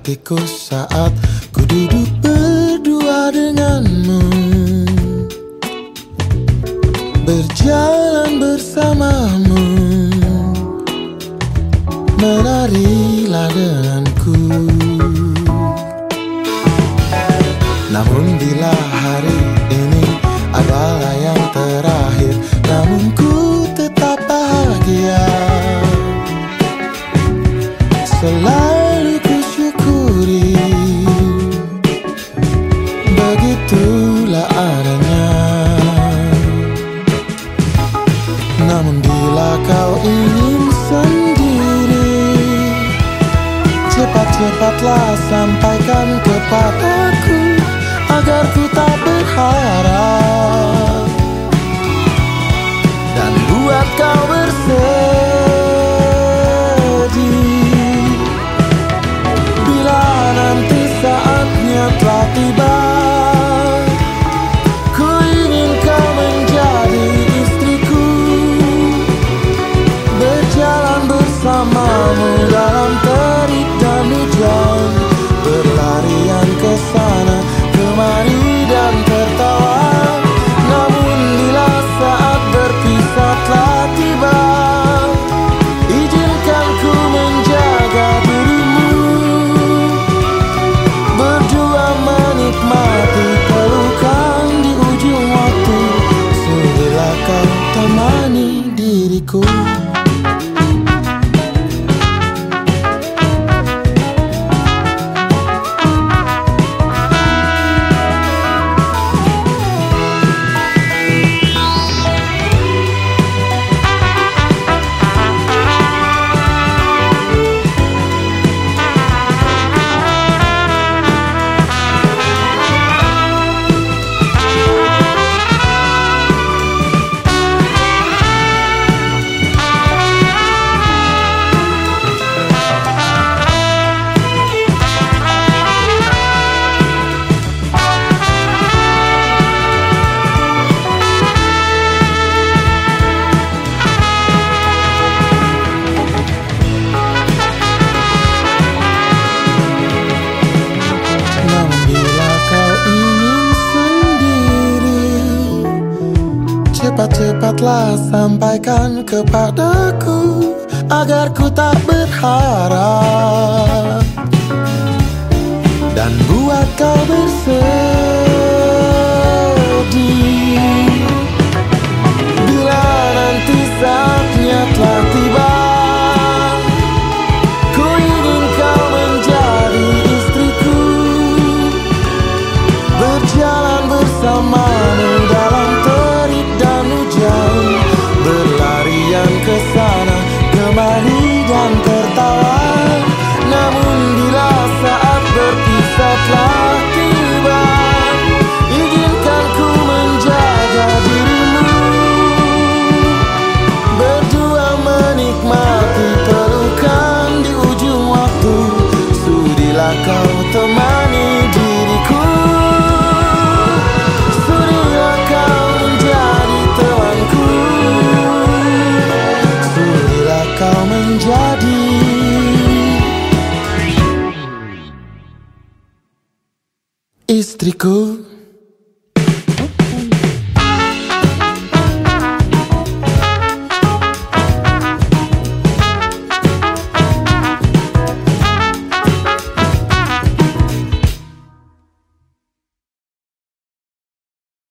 hatiku saat ku duduk berdua denganmu, berjalan bersamamu, menarilah denganku. Namun bila hari ini adalah yang terakhir, namun ku tetap bahagia. Selalu ku syukuri, begitulah adanya. Namun bila kau ingin sendiri, cepat-cepatlah sampaikan kepadaku, agar ku tak berharap dan buat kau bersedih. Bila nanti saatnya telah tiba, ku ingin kau menjadi istriku, berjalan bersamamu dalam terik dan hujan, berlarian ke sana kemari dan tertawa. Namun bila saat berpisah telah tiba, izinkan ku menjaga dirimu, berdua menikmati pelukan di ujung waktu. Sudilah kau temani diriku. Cepat-cepatlah sampaikan kepadaku, agar ku tak berharap dan buat kau bersedih. Bila nanti saatnya telah tiba, ku ingin kau menjadi istriku, berjalan bersamamu dalam terik dan hujan, berlarian ke sana kemari dan tertawa. Namun bila saat berpisah telah tiba, izinkan ku menjaga dirimu, berdua menikmati pelukan di ujung waktu. Sudilah kau temani diriku, sudilah kau menjadi temanku, sudilah kau menjadi istriku.